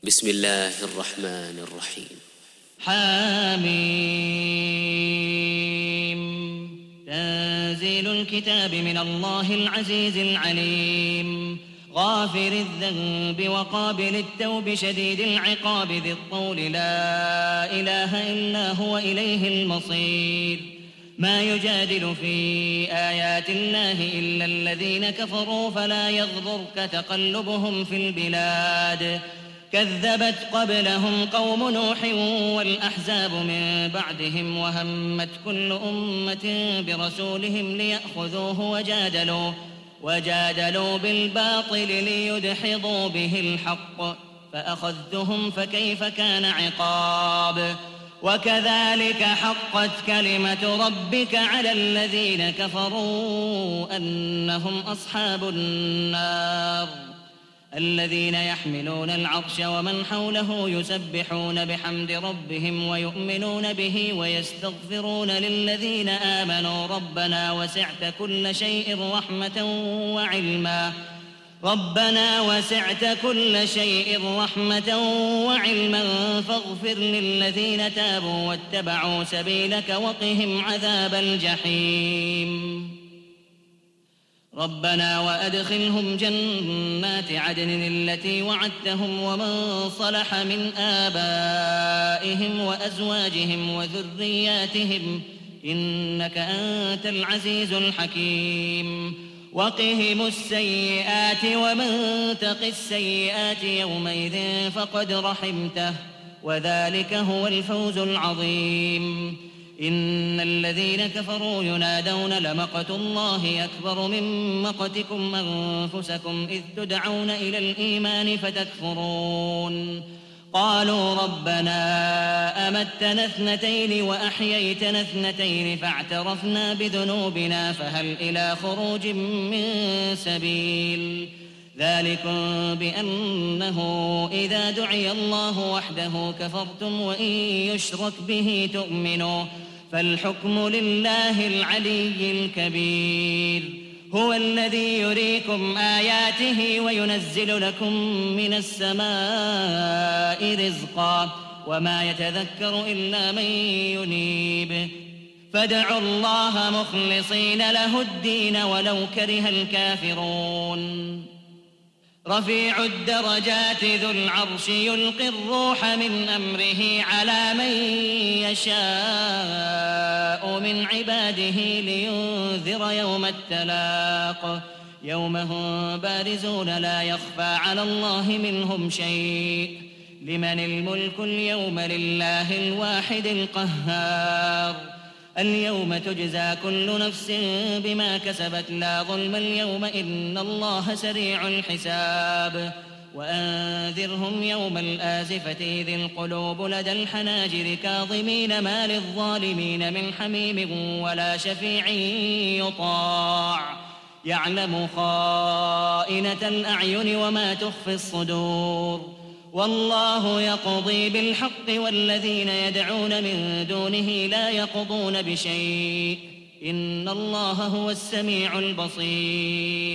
بسم الله الرحمن الرحيم. حاميم. تنزيل الكتاب من الله العزيز العليم، غافر الذنب وقابل التوب شديد العقاب ذي الطول لا إله إلا هو إليه المصير. ما يجادل في آيات الله إلا الذين كفروا فلا يغررك تقلبهم في البلاد. كذبت قبلهم قوم نوح والأحزاب من بعدهم وهمت كل أمة برسولهم ليأخذوه وجادلوا بالباطل ليدحضوا به الحق فأخذتهم فكيف كان عقاب. وكذلك حقت كلمة ربك على الذين كفروا أنهم أصحاب النار. الذين يحملون العرش ومن حوله يسبحون بحمد ربهم ويؤمنون به ويستغفرون للذين آمنوا ربنا وسعت كل شيء رحمة وعلما فاغفر للذين تابوا واتبعوا سبيلك وقهم عذاب الجحيم. ربنا وأدخلهم جنات عدن التي وعدتهم ومن صلح من آبائهم وأزواجهم وذرياتهم إنك أنت العزيز الحكيم. وقهم السيئات ومن تق السيئات يومئذ فقد رحمته وذلك هو الفوز العظيم. إن الذين كفروا ينادون لمقت الله أكبر من مقتكم أنفسكم إذ تدعون إلى الإيمان فتكفرون. قالوا ربنا أمتنا اثنتين وأحييتنا اثنتين فاعترفنا بذنوبنا فهل إلى خروج من سبيل. ذلكم بأنه إذا دعي الله وحده كفرتم وإن يشرك به تؤمنوا فالحكم لله العلي الكبير. هو الذي يريكم آياته وينزل لكم من السماء رزقا وما يتذكر إلا من ينيب. فادعوا الله مخلصين له الدين ولو كره الكافرون. رفيع الدرجات ذو العرش يلقي الروح من أمره على من يشاء من عباده لينذر يوم التلاق. يوم هم بارزون لا يخفى على الله منهم شيء. لمن الملك اليوم لله الواحد القهار. اليوم تجزى كل نفس بما كسبت لا ظلم اليوم إن الله سريع الحساب. وأنذرهم يوم الآزفة إذ القلوب لدى الحناجر كاظمين ما للظالمين من حميم ولا شفيع يطاع. يعلم خائنة الأعين وما تخفي الصدور. والله يقضي بالحق والذين يدعون من دونه لا يقضون بشيء إن الله هو السميع البصير.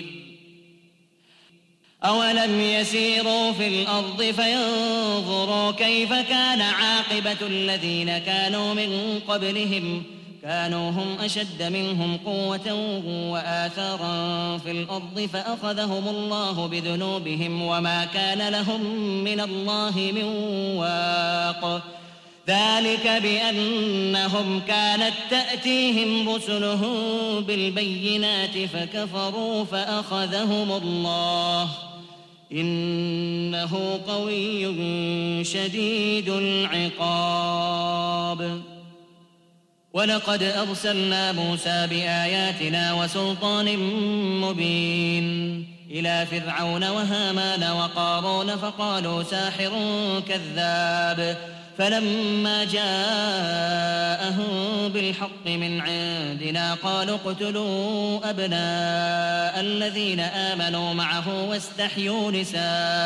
أولم يسيروا في الأرض فينظروا كيف كان عاقبة الذين كانوا من قبلهم كانوا هم أشد منهم قوة وآثارا في الأرض فأخذهم الله بذنوبهم وما كان لهم من الله من واق. ذلك بأنهم كانت تأتيهم رسلهم بالبينات فكفروا فأخذهم الله إنه قوي شديد العقاب. ولقد أرسلنا موسى بآياتنا وسلطان مبين إلى فرعون وهامان وقارون فقالوا ساحر كذاب. فلما جاءهم بالحق من عندنا قالوا اقتلوا أبناء الذين آمنوا معه واستحيوا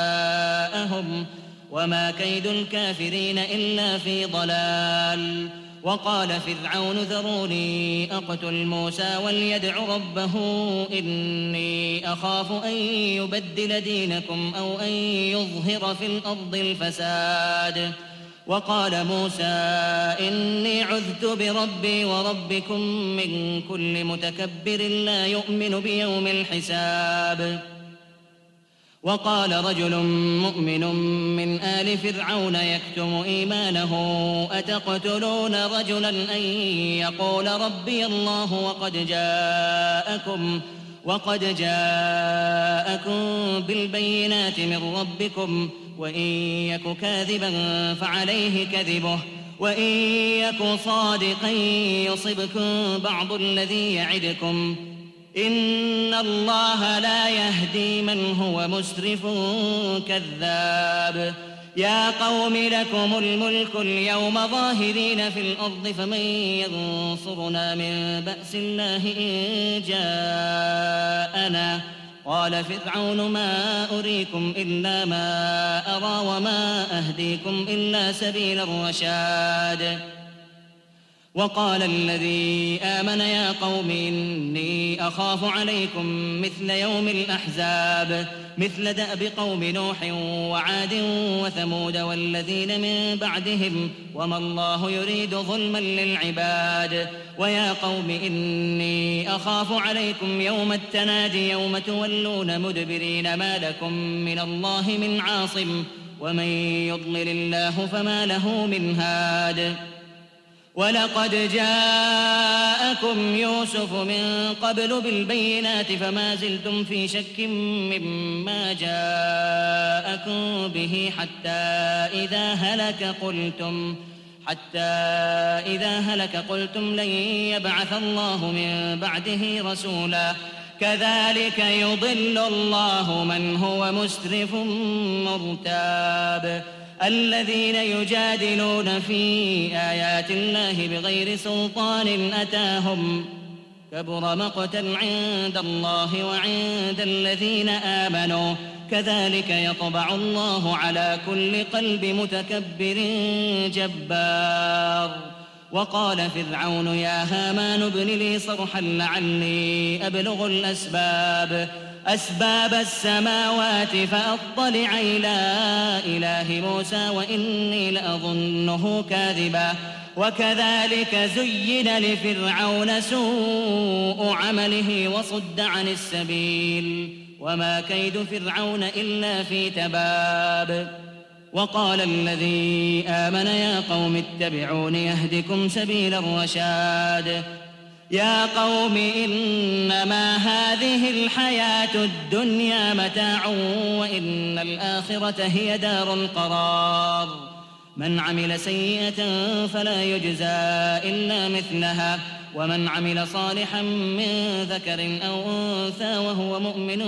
نساءهم وما كيد الكافرين إلا في ضلال. وقال فرعون ذروني أقتل موسى وليدع ربه إني أخاف أن يبدل دينكم أو أن يظهر في الأرض الفساد. وقال موسى إني عذت بربي وربكم من كل متكبر لا يؤمن بيوم الحساب. وقال رجل مؤمن من آل فرعون يكتم إيمانه أتقتلون رجلا أن يقول ربي الله وقد جاءكم بالبينات من ربكم وإن يك كاذبا فعليه كذبه وإن يك صادقا يصبكم بعض الذي يعدكم إن الله لا يهدي من هو مسرف كذاب. يا قوم لكم الملك اليوم ظاهرين في الأرض فمن ينصرنا من بأس الله إن جاءنا. قال فرعون ما أريكم إلا ما أرى وما أهديكم إلا سبيل الرشاد. وقال الذي آمن يا قوم إني أخاف عليكم مثل يوم الأحزاب مثل دأب قوم نوح وعاد وثمود والذين من بعدهم وما الله يريد ظلما للعباد. ويا قوم إني أخاف عليكم يوم التنادي يوم تولون مدبرين ما لكم من الله من عاصم ومن يضلل الله فما له من هاد. ولقد جاءكم يوسف من قبل بالبينات فما زلتم في شك مما جاءكم به حتى إذا هلك قلتم لن يبعث الله من بعده رسولا كذلك يضل الله من هو مسرف مرتاب. الذين يجادلون في آيات الله بغير سلطان أتاهم كبر مقتا عند الله وعند الذين آمنوا كذلك يطبع الله على كل قلب متكبر جبار. وقال فرعون يا هامان ابن لي صرحا لعلي أبلغ أسباب السماوات فأطلع إلى إله موسى وإني لأظنه كاذبا. وكذلك زين لفرعون سوء عمله وصد عن السبيل وما كيد فرعون إلا في تباب. وقال الذي آمن يا قوم اتبعون يهدكم سبيل الرشاد. يا قوم إنما هذه الحياة الدنيا متاع وإن الآخرة هي دار القرار. من عمل سيئة فلا يجزى إلا مثلها ومن عمل صالحا من ذكر أو أنثى وهو مؤمن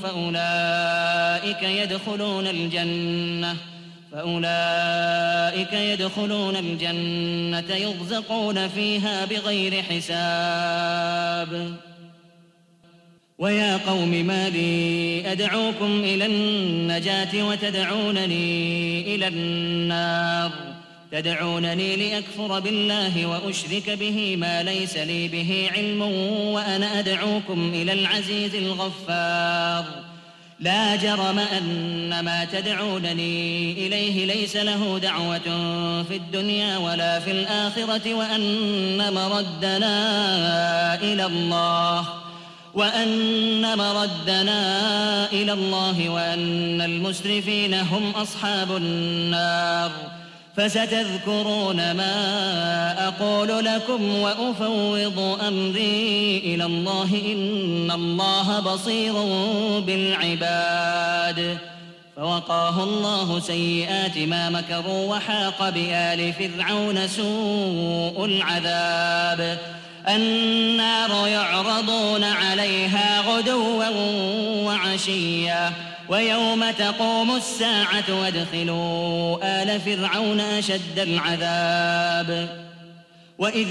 فأولئك يدخلون الجنة يرزقون فيها بغير حساب. ويا قوم ما لي أدعوكم إلى النجاة وتدعونني إلى النار. تدعونني لأكفر بالله وأشرك به ما ليس لي به علم وأنا أدعوكم إلى العزيز الغفار. لا جرم أن ما تدعونني إليه ليس له دعوة في الدنيا ولا في الآخرة وأن مردنا إلى الله وأن المسرفين هم أصحاب النار. فستذكرون ما أقول لكم وأفوض أمري إلى الله إن الله بصير بالعباد. فوقاه الله سيئات ما مكروا وحاق بآل فرعون سوء العذاب. النار يعرضون عليها غدوا وعشيا ويوم تقوم الساعة وادخلوا آل فرعون أشد العذاب. وإذ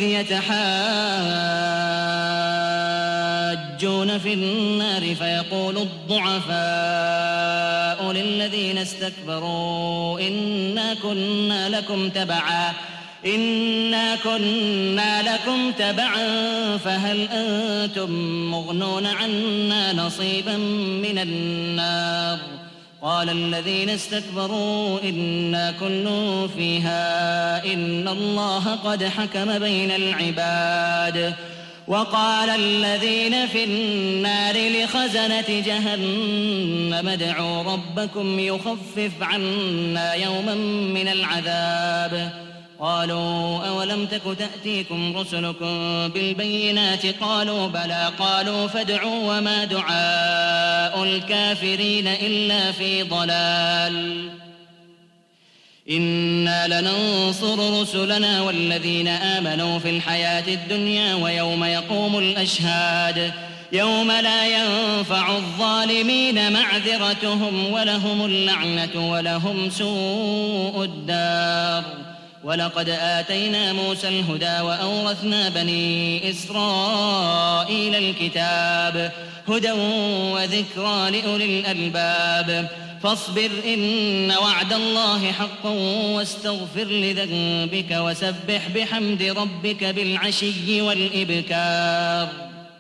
يتحاجون في النار فيقول الضعفاء للذين استكبروا إنا كنا لكم تبعا إنا كنا لكم تبعا فهل أنتم مغنون عنا نصيبا من النار قال الذين استكبروا إنا كل فيها إن الله قد حكم بين العباد وقال الذين في النار لخزنة جهنم ادعوا ربكم يخفف عنا يوما من العذاب قالوا أولم تك تأتيكم رسلكم بالبينات قالوا بلى قالوا فادعوا وما دعاء الكافرين إلا في ضلال إنا لننصر رسلنا والذين آمنوا في الحياة الدنيا ويوم يقوم الأشهاد يوم لا ينفع الظالمين معذرتهم ولهم اللعنة ولهم سوء الدار ولقد آتينا موسى الهدى وأورثنا بني إسرائيل الكتاب هدى وذكرى لأولي الألباب فاصبر إن وعد الله حق واستغفر لذنبك وسبح بحمد ربك بالعشي والإبكار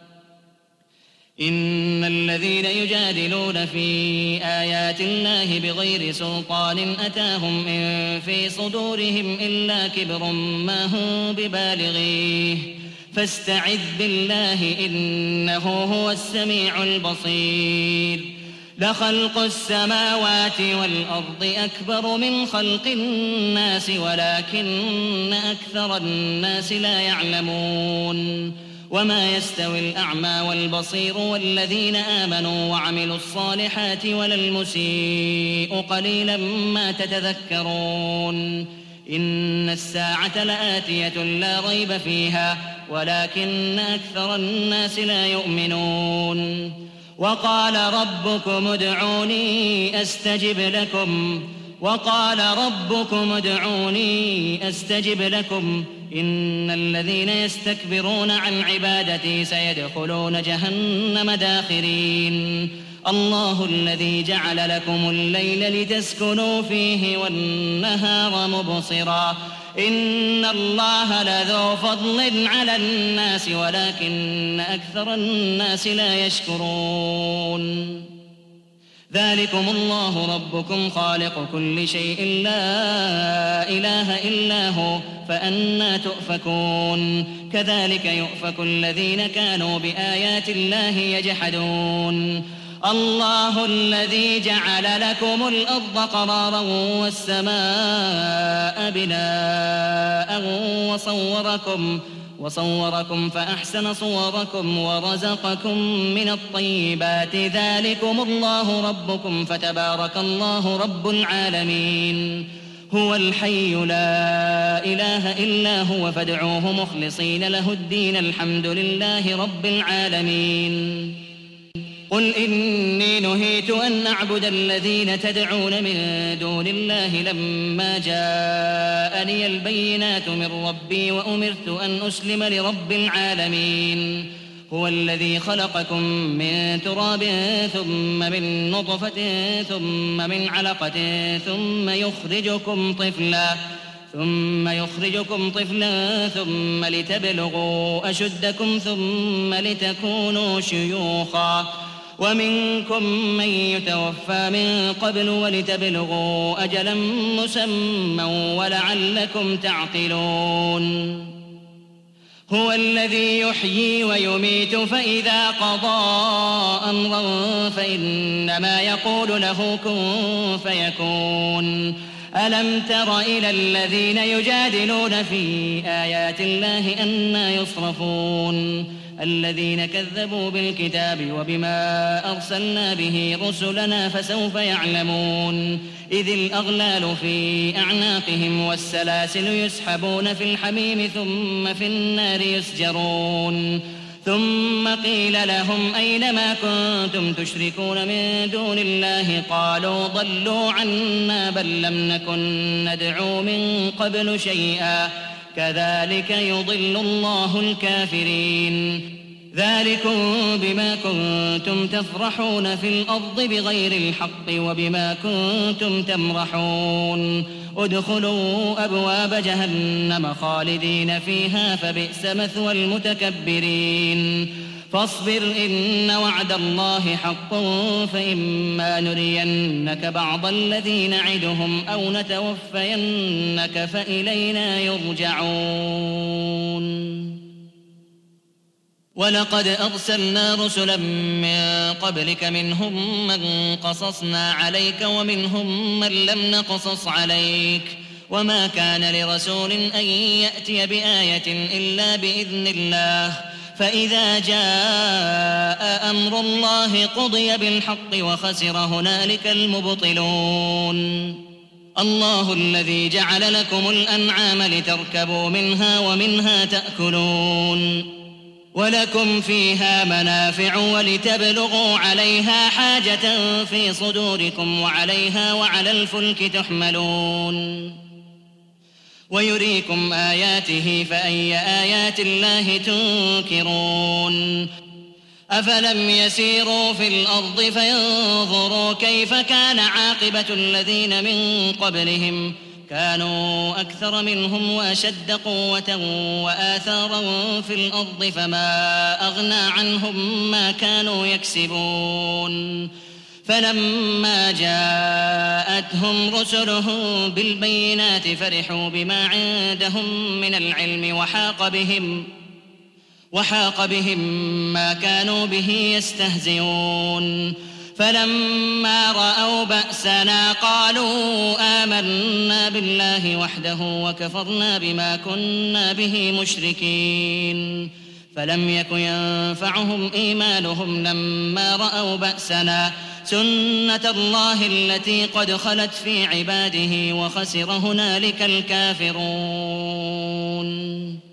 إن الذين يجادلون في آيات الله بغير سلطان أتاهم إن في صدورهم إلا كبر ما هم ببالغيه فاستعذ بالله إنه هو السميع البصير لخلق السماوات والأرض أكبر من خلق الناس ولكن أكثر الناس لا يعلمون وما يستوي الأعمى والبصير والذين آمنوا وعملوا الصالحات ولا المسيء قليلا ما تتذكرون إن الساعة لآتية لا ريب فيها ولكن أكثر الناس لا يؤمنون وقال ربكم ادعوني أستجب لكم إن الذين يستكبرون عن عبادتي سيدخلون جهنم داخرين الله الذي جعل لكم الليل لتسكنوا فيه والنهار مبصرا إن الله لذو فضل على الناس ولكن أكثر الناس لا يشكرون ذلكم الله ربكم خالق كل شيء لا إله إلا هو فأنى تؤفكون كذلك يؤفك الذين كانوا بآيات الله يجحدون الله الذي جعل لكم الأرض قرارا والسماء بناء وصوركم فأحسن صوركم ورزقكم من الطيبات ذلكم الله ربكم فتبارك الله رب العالمين هو الحي لا إله إلا هو فادعوه مخلصين له الدين الحمد لله رب العالمين قل إني نهيت أن أعبد الذين تدعون من دون الله لما جاءني البينات من ربي وأمرت أن أسلم لرب العالمين هو الذي خلقكم من تراب ثم من نطفة ثم من علقة ثم يخرجكم طفلا ثم لتبلغوا أشدكم ثم لتكونوا شيوخا ومنكم من يتوفى من قبل ولتبلغوا أجلا مسمى ولعلكم تعقلون هو الذي يحيي ويميت فإذا قضى أمرا فإنما يقول له كن فيكون ألم تر إلى الذين يجادلون في آيات الله أنى يصرفون الذين كذبوا بالكتاب وبما أرسلنا به رسلنا فسوف يعلمون إذ الأغلال في أعناقهم والسلاسل يسحبون في الحميم ثم في النار يسجرون ثم قيل لهم أين ما كنتم تشركون من دون الله قالوا ضلوا عنا بل لم نكن ندعو من قبل شيئا كذلك يضل الله الكافرين ذلكم بما كنتم تفرحون في الأرض بغير الحق وبما كنتم تمرحون ادخلوا أبواب جهنم خالدين فيها فبئس مثوى المتكبرين فاصبر إن وعد الله حق فإما نرينك بعض الذي نعدهم أو نتوفينك فإلينا يرجعون ولقد أرسلنا رسلا من قبلك منهم من قصصنا عليك ومنهم من لم نقصص عليك وما كان لرسول أن يأتي بآية إلا بإذن الله فإذا جاء أمر الله قضي بالحق وخسر هنالك المبطلون الله الذي جعل لكم الأنعام لتركبوا منها ومنها تأكلون ولكم فيها منافع ولتبلغوا عليها حاجة في صدوركم وعليها وعلى الفلك تحملون ويريكم آياته فأي آيات الله تنكرون أفلم يسيروا في الأرض فينظروا كيف كان عاقبة الذين من قبلهم كانوا أكثر منهم وأشد قوة وآثارا في الأرض فما أغنى عنهم ما كانوا يكسبون فلما جاءتهم رسلهم بالبينات فرحوا بما عندهم من العلم وحاق بهم ما كانوا به يستهزئون فلما رأوا بأسنا قالوا آمنا بالله وحده وكفرنا بما كنا به مشركين فلم يك ينفعهم إيمانهم لما رأوا بأسنا سنة الله التي قد خلت في عباده وخسر هنالك الكافرون